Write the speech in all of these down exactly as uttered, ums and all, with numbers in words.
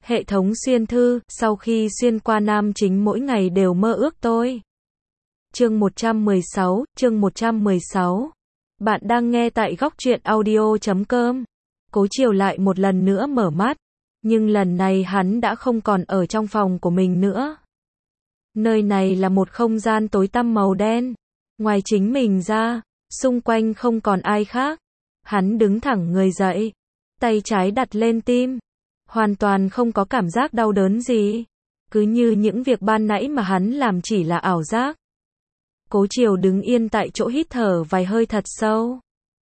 Hệ thống xuyên thư, sau khi xuyên qua nam chính mỗi ngày đều mơ ước tôi. Chương một trăm mười sáu, chương một trăm mười sáu. Bạn đang nghe tại góc truyện audio chấm com. Cố Chiều lại một lần nữa mở mắt, nhưng lần này hắn đã không còn ở trong phòng của mình nữa. Nơi này là một không gian tối tăm màu đen. Ngoài chính mình ra, xung quanh không còn ai khác. Hắn đứng thẳng người dậy, tay trái đặt lên tim. Hoàn toàn không có cảm giác đau đớn gì. Cứ như những việc ban nãy mà hắn làm chỉ là ảo giác. Cố Chiều đứng yên tại chỗ hít thở vài hơi thật sâu.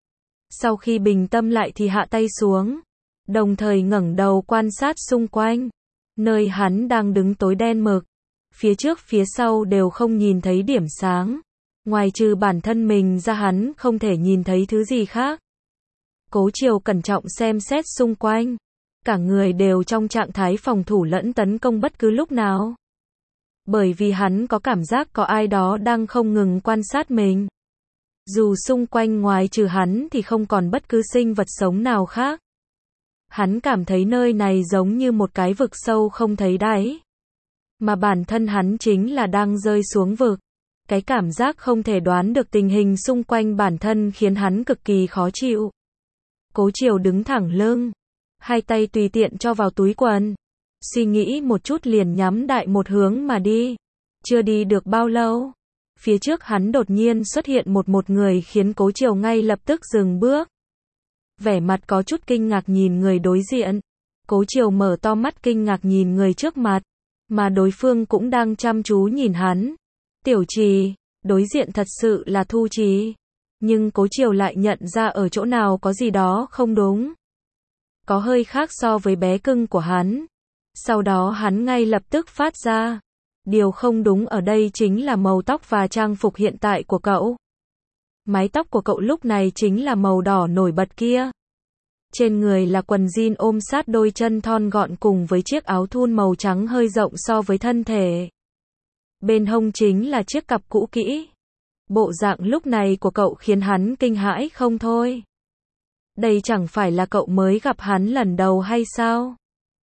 Sau khi bình tâm lại thì hạ tay xuống, đồng thời ngẩng đầu quan sát xung quanh. Nơi hắn đang đứng tối đen mực. Phía trước phía sau đều không nhìn thấy điểm sáng. Ngoài trừ bản thân mình ra hắn không thể nhìn thấy thứ gì khác. Cố Chiều cẩn trọng xem xét xung quanh. Cả người đều trong trạng thái phòng thủ lẫn tấn công bất cứ lúc nào. Bởi vì hắn có cảm giác có ai đó đang không ngừng quan sát mình. Dù xung quanh ngoài trừ hắn thì không còn bất cứ sinh vật sống nào khác. Hắn cảm thấy nơi này giống như một cái vực sâu không thấy đáy. Mà bản thân hắn chính là đang rơi xuống vực. Cái cảm giác không thể đoán được tình hình xung quanh bản thân khiến hắn cực kỳ khó chịu. Cố Chiều đứng thẳng lưng, hai tay tùy tiện cho vào túi quần. Suy nghĩ một chút liền nhắm đại một hướng mà đi. Chưa đi được bao lâu, phía trước hắn đột nhiên xuất hiện một một người khiến Cố Chiều ngay lập tức dừng bước. Vẻ mặt có chút kinh ngạc nhìn người đối diện. Cố Chiều mở to mắt kinh ngạc nhìn người trước mặt, mà đối phương cũng đang chăm chú nhìn hắn. Tiểu Trì, đối diện thật sự là Thu Trì. Nhưng Cố Chiều lại nhận ra ở chỗ nào có gì đó không đúng. Có hơi khác so với bé cưng của hắn. Sau đó hắn ngay lập tức phát ra. Điều không đúng ở đây chính là màu tóc và trang phục hiện tại của cậu. Mái tóc của cậu lúc này chính là màu đỏ nổi bật kia. Trên người là quần jean ôm sát đôi chân thon gọn cùng với chiếc áo thun màu trắng hơi rộng so với thân thể. Bên hông chính là chiếc cặp cũ kỹ. Bộ dạng lúc này của cậu khiến hắn kinh hãi không thôi. Đây chẳng phải là cậu mới gặp hắn lần đầu hay sao?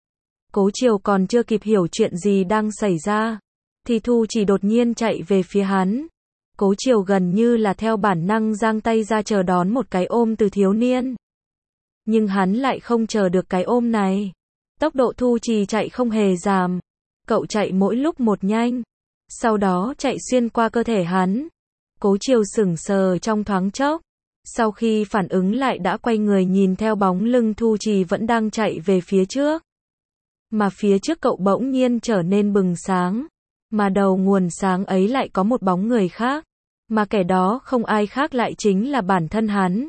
Cố Chiều còn chưa kịp hiểu chuyện gì đang xảy ra, thì Thu chỉ đột nhiên chạy về phía hắn. Cố Chiều gần như là theo bản năng giang tay ra chờ đón một cái ôm từ thiếu niên. Nhưng hắn lại không chờ được cái ôm này. Tốc độ Thu Trì chạy không hề giảm. Cậu chạy mỗi lúc một nhanh. Sau đó chạy xuyên qua cơ thể hắn. Cố Chiều sững sờ trong thoáng chốc. Sau khi phản ứng lại đã quay người nhìn theo bóng lưng Thu Trì vẫn đang chạy về phía trước. Mà phía trước cậu bỗng nhiên trở nên bừng sáng. Mà đầu nguồn sáng ấy lại có một bóng người khác. Mà kẻ đó không ai khác lại chính là bản thân hắn.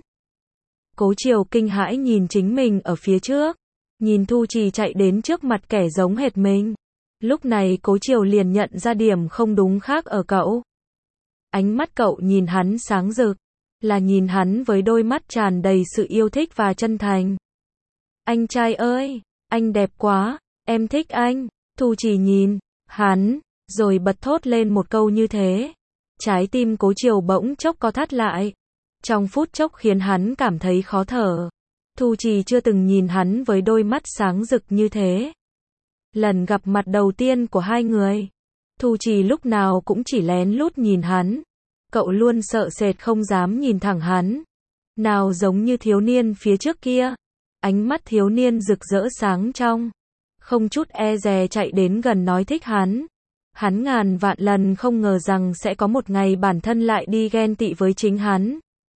Cố Chiều kinh hãi nhìn chính mình ở phía trước. Nhìn Thu Trì chạy đến trước mặt kẻ giống hệt mình. Lúc này Cố Chiều liền nhận ra điểm không đúng khác ở cậu. Ánh mắt cậu nhìn hắn sáng rực. Là nhìn hắn với đôi mắt tràn đầy sự yêu thích và chân thành. Anh trai ơi, anh đẹp quá, em thích anh. Thu Trì nhìn hắn, rồi bật thốt lên một câu như thế. Trái tim Cố Chiều bỗng chốc co thắt lại. Trong phút chốc khiến hắn cảm thấy khó thở. Thu Trì chưa từng nhìn hắn với đôi mắt sáng rực như thế. Lần gặp mặt đầu tiên của hai người, Thu Trì lúc nào cũng chỉ lén lút nhìn hắn. Cậu luôn sợ sệt không dám nhìn thẳng hắn. Nào giống như thiếu niên phía trước kia. Ánh mắt thiếu niên rực rỡ sáng trong. Không chút e dè chạy đến gần nói thích hắn. Hắn ngàn vạn lần không ngờ rằng sẽ có một ngày bản thân lại đi ghen tị với chính hắn.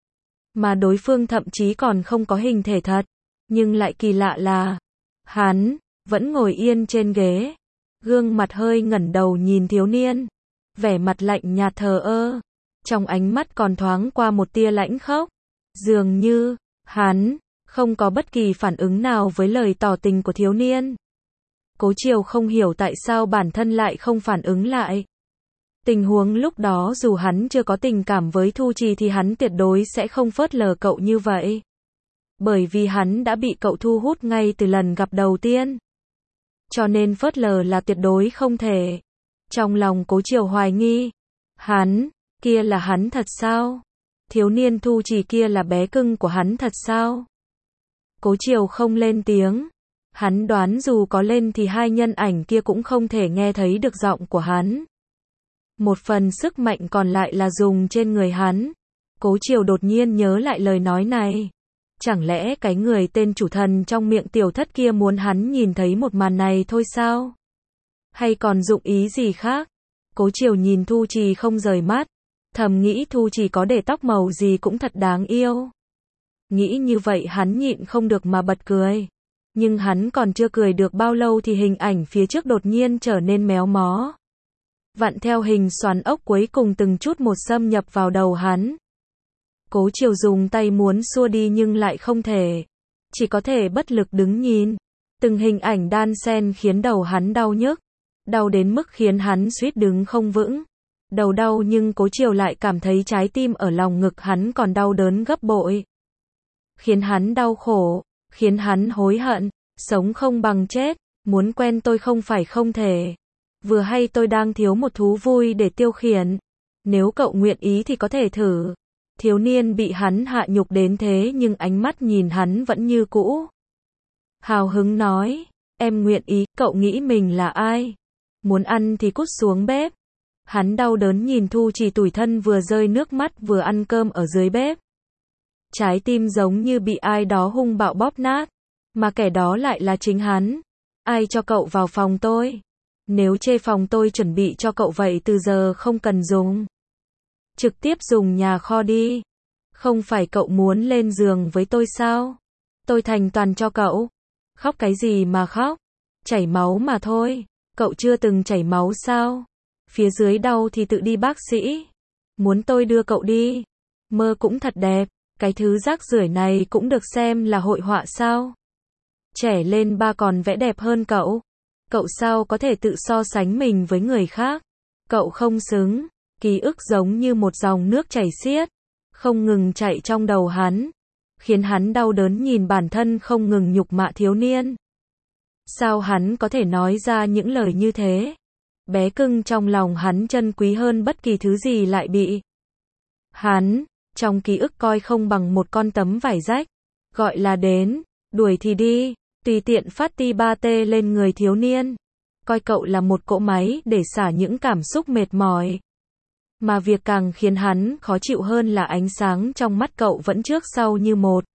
Mà đối phương thậm chí còn không có hình thể thật. Nhưng lại kỳ lạ là hắn vẫn ngồi yên trên ghế. Gương mặt hơi ngẩng đầu nhìn thiếu niên. Vẻ mặt lạnh nhạt thờ ơ. Trong ánh mắt còn thoáng qua một tia lãnh khốc. Dường như hắn không có bất kỳ phản ứng nào với lời tỏ tình của thiếu niên. Cố Chiều không hiểu tại sao bản thân lại không phản ứng lại. Tình huống lúc đó dù hắn chưa có tình cảm với Thu Trì thì hắn tuyệt đối sẽ không phớt lờ cậu như vậy. Bởi vì hắn đã bị cậu thu hút ngay từ lần gặp đầu tiên. Cho nên phớt lờ là tuyệt đối không thể. Trong lòng Cố Chiều hoài nghi. Hắn, kia là hắn thật sao? Thiếu niên Thu Trì kia là bé cưng của hắn thật sao? Cố Chiều không lên tiếng. Hắn đoán dù có lên thì hai nhân ảnh kia cũng không thể nghe thấy được giọng của hắn. Một phần sức mạnh còn lại là dùng trên người hắn. Cố Triều đột nhiên nhớ lại lời nói này. Chẳng lẽ cái người tên chủ thần trong miệng tiểu thất kia muốn hắn nhìn thấy một màn này thôi sao? Hay còn dụng ý gì khác? Cố Triều nhìn Thu Trì không rời mắt. Thầm nghĩ Thu Trì có để tóc màu gì cũng thật đáng yêu. Nghĩ như vậy hắn nhịn không được mà bật cười. Nhưng hắn còn chưa cười được bao lâu thì hình ảnh phía trước đột nhiên trở nên méo mó. Vặn theo hình xoắn ốc cuối cùng từng chút một xâm nhập vào đầu hắn. Cố Triều dùng tay muốn xua đi nhưng lại không thể. Chỉ có thể bất lực đứng nhìn. Từng hình ảnh đan xen khiến đầu hắn đau nhức. Đau đến mức khiến hắn suýt đứng không vững. Đầu đau nhưng Cố Triều lại cảm thấy trái tim ở lòng ngực hắn còn đau đớn gấp bội. Khiến hắn đau khổ, khiến hắn hối hận, sống không bằng chết, muốn quen tôi không phải không thể. Vừa hay tôi đang thiếu một thú vui để tiêu khiển. Nếu cậu nguyện ý thì có thể thử. Thiếu niên bị hắn hạ nhục đến thế nhưng ánh mắt nhìn hắn vẫn như cũ. Hào hứng nói, em nguyện ý, cậu nghĩ mình là ai? Muốn ăn thì cút xuống bếp. Hắn đau đớn nhìn Thu Trì tủi thân vừa rơi nước mắt vừa ăn cơm ở dưới bếp. Trái tim giống như bị ai đó hung bạo bóp nát. Mà kẻ đó lại là chính hắn. Ai cho cậu vào phòng tôi? Nếu chê phòng tôi chuẩn bị cho cậu vậy từ giờ không cần dùng. Trực tiếp dùng nhà kho đi. Không phải cậu muốn lên giường với tôi sao? Tôi thành toàn cho cậu. Khóc cái gì mà khóc? Chảy máu mà thôi. Cậu chưa từng chảy máu sao? Phía dưới đau thì tự đi bác sĩ. Muốn tôi đưa cậu đi. Mơ cũng thật đẹp. Cái thứ rác rưởi này cũng được xem là hội họa sao? Trẻ lên ba còn vẽ đẹp hơn cậu. Cậu sao có thể tự so sánh mình với người khác? Cậu không xứng. Ký ức giống như một dòng nước chảy xiết, không ngừng chạy trong đầu hắn, khiến hắn đau đớn nhìn bản thân không ngừng nhục mạ thiếu niên. Sao hắn có thể nói ra những lời như thế? Bé cưng trong lòng hắn trân quý hơn bất kỳ thứ gì lại bị hắn, trong ký ức coi không bằng một con tấm vải rách. Gọi là đến, đuổi thì đi, tùy tiện phát ti ba tê lên người thiếu niên. Coi cậu là một cỗ máy để xả những cảm xúc mệt mỏi. Mà việc càng khiến hắn khó chịu hơn là ánh sáng trong mắt cậu vẫn trước sau như một.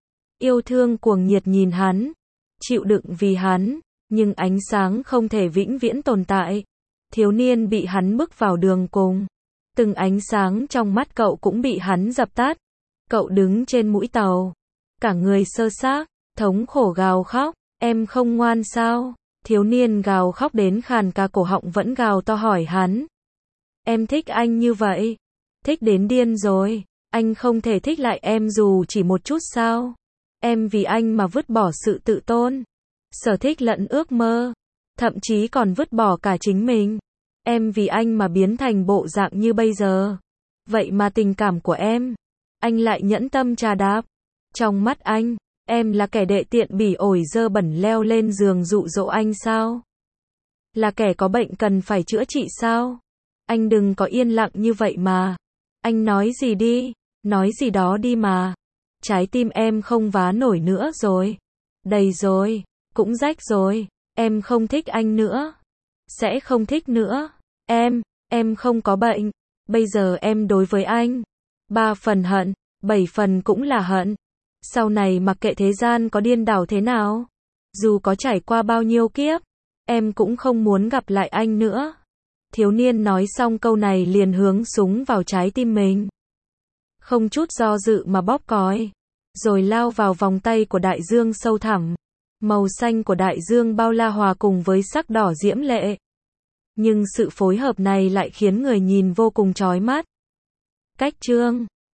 Yêu thương cuồng nhiệt nhìn hắn, chịu đựng vì hắn, nhưng ánh sáng không thể vĩnh viễn tồn tại. Thiếu niên bị hắn bước vào đường cùng. Từng ánh sáng trong mắt cậu cũng bị hắn dập tắt. Cậu đứng trên mũi tàu, cả người sơ xác, thống khổ gào khóc, em không ngoan sao? Thiếu niên gào khóc đến khàn cả cổ họng vẫn gào to hỏi hắn. Em thích anh như vậy. Thích đến điên rồi. Anh không thể thích lại em dù chỉ một chút sao? Em vì anh mà vứt bỏ sự tự tôn, sở thích lẫn ước mơ. Thậm chí còn vứt bỏ cả chính mình. Em vì anh mà biến thành bộ dạng như bây giờ. Vậy mà tình cảm của em, anh lại nhẫn tâm trà đạp. Trong mắt anh, em là kẻ đệ tiện bỉ ổi dơ bẩn leo lên giường dụ dỗ anh sao? Là kẻ có bệnh cần phải chữa trị sao? Anh đừng có yên lặng như vậy mà. Anh nói gì đi, nói gì đó đi mà. Trái tim em không vá nổi nữa rồi. Đầy rồi, cũng rách rồi. Em không thích anh nữa. Sẽ không thích nữa. Em, em không có bệnh. Bây giờ em đối với anh, ba phần hận, bảy phần cũng là hận. Sau này mặc kệ thế gian có điên đảo thế nào, dù có trải qua bao nhiêu kiếp, em cũng không muốn gặp lại anh nữa. Thiếu niên nói xong câu này liền hướng súng vào trái tim mình. Không chút do dự mà bóp còi, rồi lao vào vòng tay của đại dương sâu thẳm. Màu xanh của đại dương bao la hòa cùng với sắc đỏ diễm lệ. Nhưng sự phối hợp này lại khiến người nhìn vô cùng chói mắt. Cách chương